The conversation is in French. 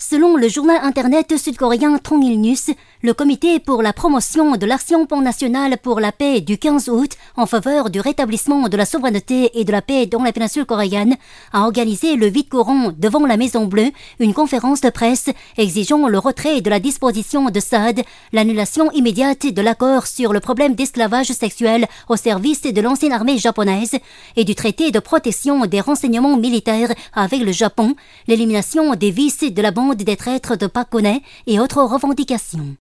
Selon le journal internet sud-coréen Tongil News, le comité pour la promotion de l'action nationale pour la paix du 15 août en faveur du rétablissement de la souveraineté et de la paix dans la péninsule coréenne a organisé le 8 courant devant la Maison Bleue une conférence de presse exigeant le retrait de la disposition de SAD, l'annulation immédiate de l'accord sur le problème d'esclavage sexuel au service de l'ancienne armée japonaise et du traité de protection des renseignements militaires avec le Japon, l'élimination des vices de la bande des traîtres de Park Geun-hye et autres revendications.